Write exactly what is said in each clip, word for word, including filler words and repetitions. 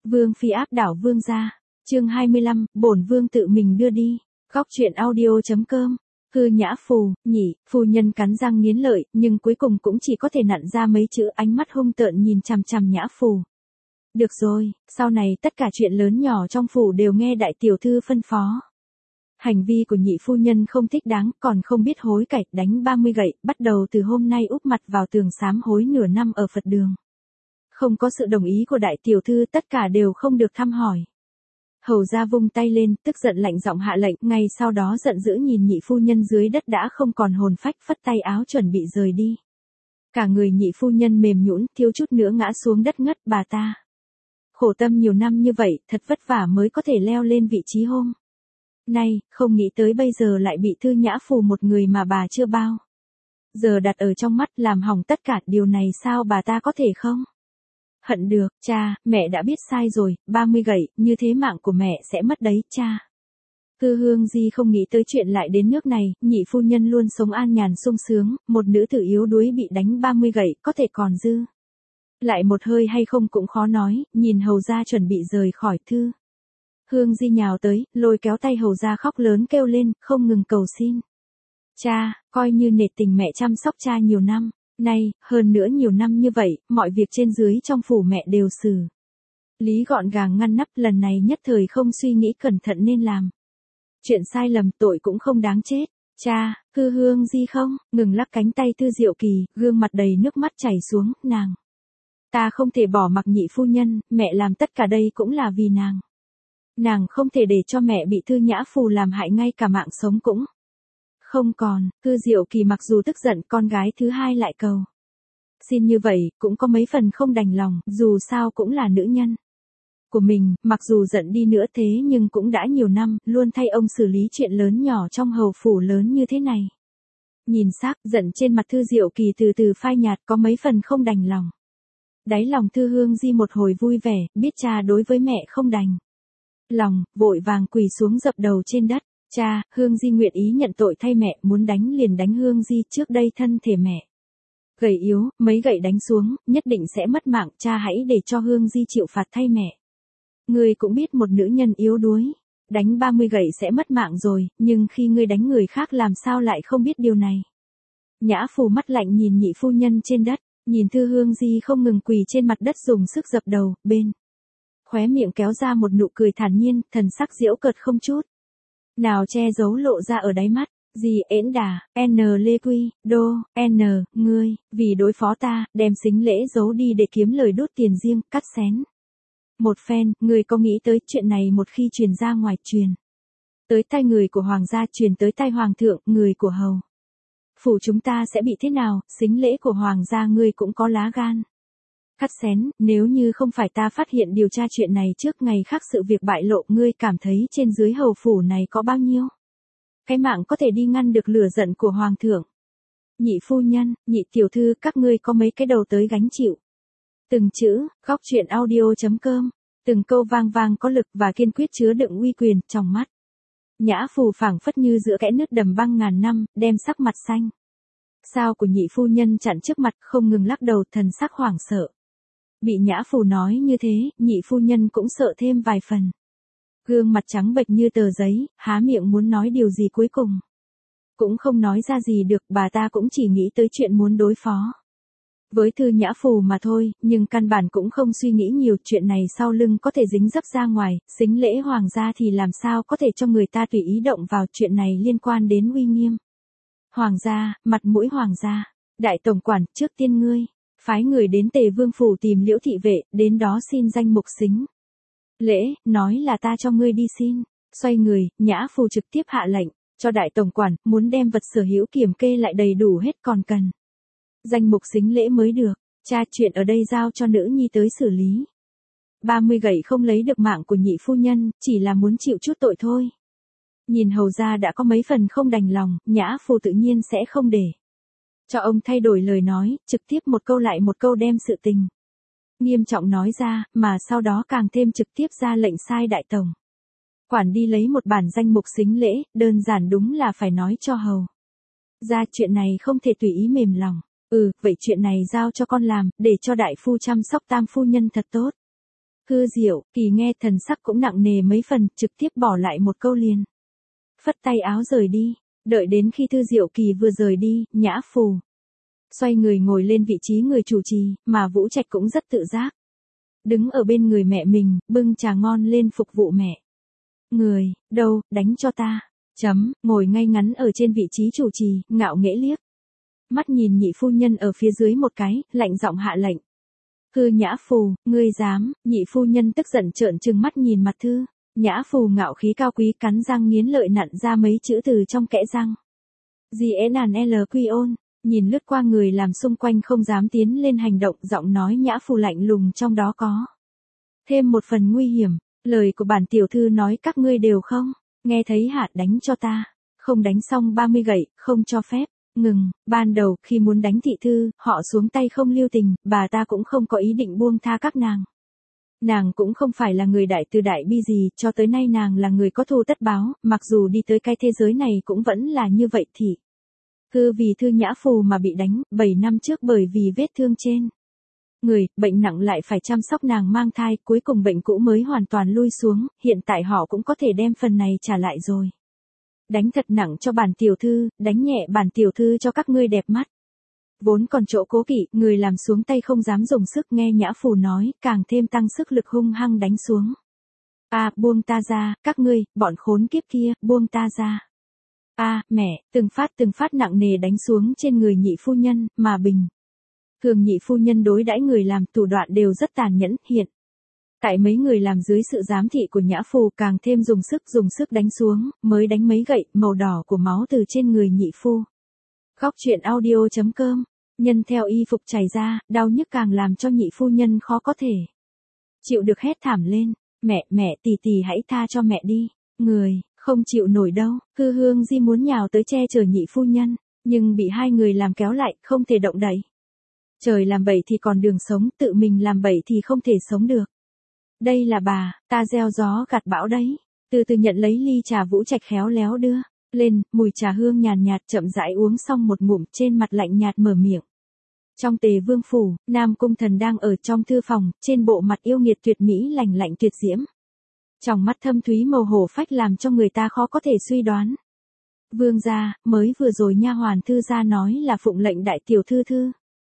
Vương phi áp đảo vương gia. Chương hai mươi lăm, bổn vương tự mình đưa đi. Góc truyện audio chấm com. Hư nhã phù, nhỉ, phu nhân cắn răng nghiến lợi, nhưng cuối cùng cũng chỉ có thể nặn ra mấy chữ, ánh mắt hung tợn nhìn chằm chằm nhã phù. Được rồi, sau này tất cả chuyện lớn nhỏ trong phủ đều nghe đại tiểu thư phân phó. Hành vi của nhị phu nhân không thích đáng, còn không biết hối cải, đánh ba mươi gậy, bắt đầu từ hôm nay úp mặt vào tường sám hối nửa năm ở Phật đường. Không có sự đồng ý của đại tiểu thư, tất cả đều không được thăm hỏi. Hầu ra vung tay lên, tức giận lạnh giọng hạ lệnh, ngay sau đó giận dữ nhìn nhị phu nhân dưới đất đã không còn hồn phách, phất tay áo chuẩn bị rời đi. Cả người nhị phu nhân mềm nhũn, thiếu chút nữa ngã xuống đất ngất. Bà ta khổ tâm nhiều năm như vậy, thật vất vả mới có thể leo lên vị trí hôm nay, không nghĩ tới bây giờ lại bị Thư Nhã Phù một người mà bà chưa bao giờ đặt ở trong mắt, làm hỏng tất cả. Điều này sao bà ta có thể không hận được? Cha, mẹ đã biết sai rồi, ba mươi gậy, như thế mạng của mẹ sẽ mất đấy, cha. Tư Hương Di không nghĩ tới chuyện lại đến nước này, nhị phu nhân luôn sống an nhàn sung sướng, một nữ tử yếu đuối bị đánh ba mươi gậy, có thể còn dư lại một hơi hay không cũng khó nói. Nhìn hầu gia chuẩn bị rời khỏi, Thư Hương Di nhào tới, lôi kéo tay hầu gia khóc lớn kêu lên, không ngừng cầu xin. Cha, coi như nể tình mẹ chăm sóc cha nhiều năm nay, hơn nữa nhiều năm như vậy, mọi việc trên dưới trong phủ mẹ đều xử lý gọn gàng ngăn nắp, lần này nhất thời không suy nghĩ cẩn thận nên làm chuyện sai lầm, tội cũng không đáng chết. Cha, Thư Hương Di không ngừng lắc cánh tay Thư Diệu Kỳ, gương mặt đầy nước mắt chảy xuống. Nàng ta không thể bỏ mặc nhị phu nhân, mẹ làm tất cả đây cũng là vì nàng. Nàng không thể để cho mẹ bị Thư Nhã Phù làm hại, ngay cả mạng sống cũng không còn. Thư Diệu Kỳ mặc dù tức giận, con gái thứ hai lại cầu xin như vậy, cũng có mấy phần không đành lòng, dù sao cũng là nữ nhân của mình, mặc dù giận đi nữa thế nhưng cũng đã nhiều năm, luôn thay ông xử lý chuyện lớn nhỏ trong hầu phủ lớn như thế này. Nhìn sắc giận trên mặt Thư Diệu Kỳ từ từ phai nhạt, có mấy phần không đành lòng. Đáy lòng Thư Hương Di một hồi vui vẻ, biết cha đối với mẹ không đành lòng, vội vàng quỳ xuống dập đầu trên đất. Cha, Hương Di nguyện ý nhận tội thay mẹ, muốn đánh liền đánh. Hương Di, trước đây thân thể mẹ gầy yếu, mấy gậy đánh xuống, nhất định sẽ mất mạng, cha hãy để cho Hương Di chịu phạt thay mẹ. Ngươi cũng biết một nữ nhân yếu đuối, đánh ba mươi gậy sẽ mất mạng rồi, nhưng khi ngươi đánh người khác làm sao lại không biết điều này. Nhã Phù mắt lạnh nhìn nhị phu nhân trên đất, nhìn Thư Hương Di không ngừng quỳ trên mặt đất dùng sức dập đầu, bên khóe miệng kéo ra một nụ cười thản nhiên, thần sắc giễu cợt không chút nào che giấu lộ ra ở đáy mắt. Dì ễn đà, N Lê Quy, Đô, N, ngươi, vì đối phó ta, đem sính lễ giấu đi để kiếm lời đốt tiền riêng, cắt xén một phen. Ngươi có nghĩ tới chuyện này một khi truyền ra ngoài, truyền tới tai người của hoàng gia, truyền tới tai hoàng thượng, người của hầu phủ chúng ta sẽ bị thế nào? Sính lễ của hoàng gia ngươi cũng có lá gan cắt xén? Nếu như không phải ta phát hiện điều tra chuyện này trước ngày khác sự việc bại lộ, ngươi cảm thấy trên dưới hầu phủ này có bao nhiêu cái mạng có thể đi ngăn được lửa giận của hoàng thượng? Nhị phu nhân, nhị tiểu thư, các ngươi có mấy cái đầu tới gánh chịu. Từng chữ, góc truyện audio chấm com, từng câu vang vang có lực và kiên quyết, chứa đựng uy quyền, trong mắt Nhã Phù phảng phất như giữa kẽ nứt đầm băng ngàn năm, đem sắc mặt xanh sao của nhị phu nhân chặn trước mặt, không ngừng lắc đầu, thần sắc hoảng sợ. Bị Nhã Phù nói như thế, nhị phu nhân cũng sợ thêm vài phần. Gương mặt trắng bệch như tờ giấy, há miệng muốn nói điều gì cuối cùng cũng không nói ra gì được. Bà ta cũng chỉ nghĩ tới chuyện muốn đối phó với Thư Nhã Phù mà thôi, nhưng căn bản cũng không suy nghĩ nhiều. Chuyện này sau lưng có thể dính dấp ra ngoài, sính lễ hoàng gia thì làm sao có thể cho người ta tùy ý động vào. Chuyện này liên quan đến uy nghiêm hoàng gia, mặt mũi hoàng gia. Đại tổng quản, trước tiên ngươi phái người đến Tề Vương phủ tìm Liễu thị vệ, đến đó xin danh mục sính lễ, nói là ta cho ngươi đi xin. Xoay người, Nhã Phù trực tiếp hạ lệnh cho đại tổng quản, muốn đem vật sở hữu kiểm kê lại đầy đủ hết, còn cần danh mục sính lễ mới được. Cha, chuyện ở đây giao cho nữ nhi tới xử lý. ba mươi gậy không lấy được mạng của nhị phu nhân, chỉ là muốn chịu chút tội thôi. Nhìn hầu gia đã có mấy phần không đành lòng, Nhã Phù tự nhiên sẽ không để cho ông thay đổi lời nói, trực tiếp một câu lại một câu đem sự tình nghiêm trọng nói ra, mà sau đó càng thêm trực tiếp ra lệnh sai đại tổng quản đi lấy một bản danh mục sính lễ, đơn giản đúng là phải nói cho hầu gia chuyện này không thể tùy ý mềm lòng. Ừ, vậy chuyện này giao cho con làm, để cho đại phu chăm sóc tam phu nhân thật tốt. Hư Diệu, Kỳ nghe thần sắc cũng nặng nề mấy phần, trực tiếp bỏ lại một câu liền. Phất tay áo rời đi, đợi đến khi Thư Diệu Kỳ vừa rời đi, Nhã Phù xoay người ngồi lên vị trí người chủ trì, mà Vũ Trạch cũng rất tự giác. Đứng ở bên người mẹ mình, bưng trà ngon lên phục vụ mẹ. Người, đâu, đánh cho ta. Chấm, ngồi ngay ngắn ở trên vị trí chủ trì, ngạo nghễ liếc. Mắt nhìn nhị phu nhân ở phía dưới một cái, lạnh giọng hạ lệnh. Hư Nhã Phù, ngươi dám, nhị phu nhân tức giận trợn trừng mắt nhìn mặt Thư. Nhã Phù ngạo khí cao quý cắn răng nghiến lợi nặn ra mấy chữ từ trong kẽ răng. Gì ế nàn L quy ôn, nhìn lướt qua người làm xung quanh không dám tiến lên hành động, giọng nói Nhã Phù lạnh lùng trong đó có thêm một phần nguy hiểm, lời của bản tiểu thư nói các ngươi đều không, nghe thấy hả, đánh cho ta, không đánh xong ba mươi gậy, không cho phép. Ngừng, ban đầu, khi muốn đánh thị thư, họ xuống tay không lưu tình, bà ta cũng không có ý định buông tha các nàng. Nàng cũng không phải là người đại từ đại bi gì, cho tới nay nàng là người có thù tất báo, mặc dù đi tới cái thế giới này cũng vẫn là như vậy thì. Thư vì Thư Nhã Phù mà bị đánh, bảy năm trước bởi vì vết thương trên người, bệnh nặng lại phải chăm sóc nàng mang thai, cuối cùng bệnh cũ mới hoàn toàn lui xuống, hiện tại họ cũng có thể đem phần này trả lại rồi. Đánh thật nặng cho bản tiểu thư, đánh nhẹ bản tiểu thư cho các ngươi đẹp mắt. Vốn còn chỗ cố kỵ, người làm xuống tay không dám dùng sức, nghe Nhã Phù nói, càng thêm tăng sức lực hung hăng đánh xuống. A, buông ta ra, các ngươi, bọn khốn kiếp kia, buông ta ra. A, mẹ, từng phát từng phát nặng nề đánh xuống trên người nhị phu nhân, mà bình. Thường nhị phu nhân đối đãi người làm thủ đoạn đều rất tàn nhẫn, hiện. Tại mấy người làm dưới sự giám thị của Nhã Phù càng thêm dùng sức dùng sức đánh xuống, mới đánh mấy gậy, màu đỏ của máu từ trên người nhị phu. Góc truyện audio chấm com, nhân theo y phục chảy ra, đau nhức càng làm cho nhị phu nhân khó có thể chịu được, hét thảm lên, mẹ, mẹ, tỷ tỷ hãy tha cho mẹ đi, người, không chịu nổi đâu. Hư Hương Di muốn nhào tới che chở nhị phu nhân, nhưng bị hai người làm kéo lại, không thể động đậy. Trời làm bậy thì còn đường sống, tự mình làm bậy thì không thể sống được. Đây là bà, ta gieo gió gặt bão đấy. Từ từ nhận lấy ly trà, Vũ Trạch khéo léo đưa lên, mùi trà hương nhàn nhạt, chậm rãi uống xong một ngụm, trên mặt lạnh nhạt mở miệng. Trong Tề Vương phủ, Nam Cung Thần đang ở trong thư phòng, trên bộ mặt yêu nghiệt tuyệt mỹ lành lạnh tuyệt diễm. Trong mắt thâm thúy màu hổ phách làm cho người ta khó có thể suy đoán. Vương gia, mới vừa rồi nha hoàn Thư gia nói là phụng lệnh đại tiểu thư Thư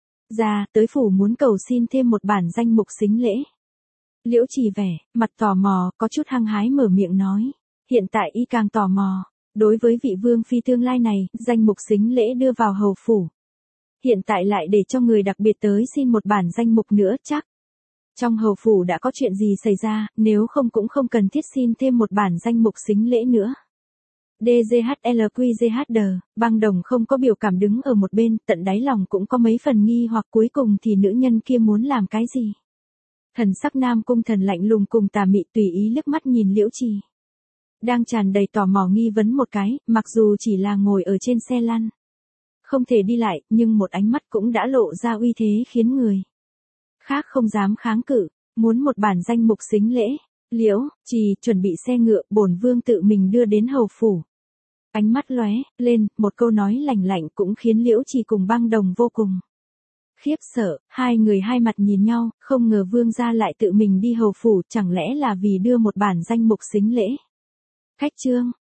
gia tới phủ muốn cầu xin thêm một bản danh mục sính lễ. Liễu Trì vẻ mặt tò mò, có chút hăng hái mở miệng nói. Hiện tại y càng tò mò, đối với vị vương phi tương lai này, danh mục sính lễ đưa vào hầu phủ. Hiện tại lại để cho người đặc biệt tới xin một bản danh mục nữa, chắc trong hầu phủ đã có chuyện gì xảy ra, nếu không cũng không cần thiết xin thêm một bản danh mục sính lễ nữa. đê giê hát lờ quy giê hát đê, Băng Đồng không có biểu cảm đứng ở một bên, tận đáy lòng cũng có mấy phần nghi hoặc cuối cùng thì nữ nhân kia muốn làm cái gì. Thần sắc Nam Cung Thần lạnh lùng cùng tà mị, tùy ý liếc mắt nhìn Liễu Trì. Đang tràn đầy tò mò nghi vấn một cái, mặc dù chỉ là ngồi ở trên xe lăn. Không thể đi lại, nhưng một ánh mắt cũng đã lộ ra uy thế khiến người khác không dám kháng cự, muốn một bản danh mục sính lễ. Liễu Trì chuẩn bị xe ngựa, bổn vương tự mình đưa đến hầu phủ. Ánh mắt lóe lên, một câu nói lạnh lạnh cũng khiến Liễu Trì cùng Băng Đồng vô cùng khiếp sợ, hai người hai mặt nhìn nhau, không ngờ vương gia lại tự mình đi hầu phủ, chẳng lẽ là vì đưa một bản danh mục sính lễ. Khách trương,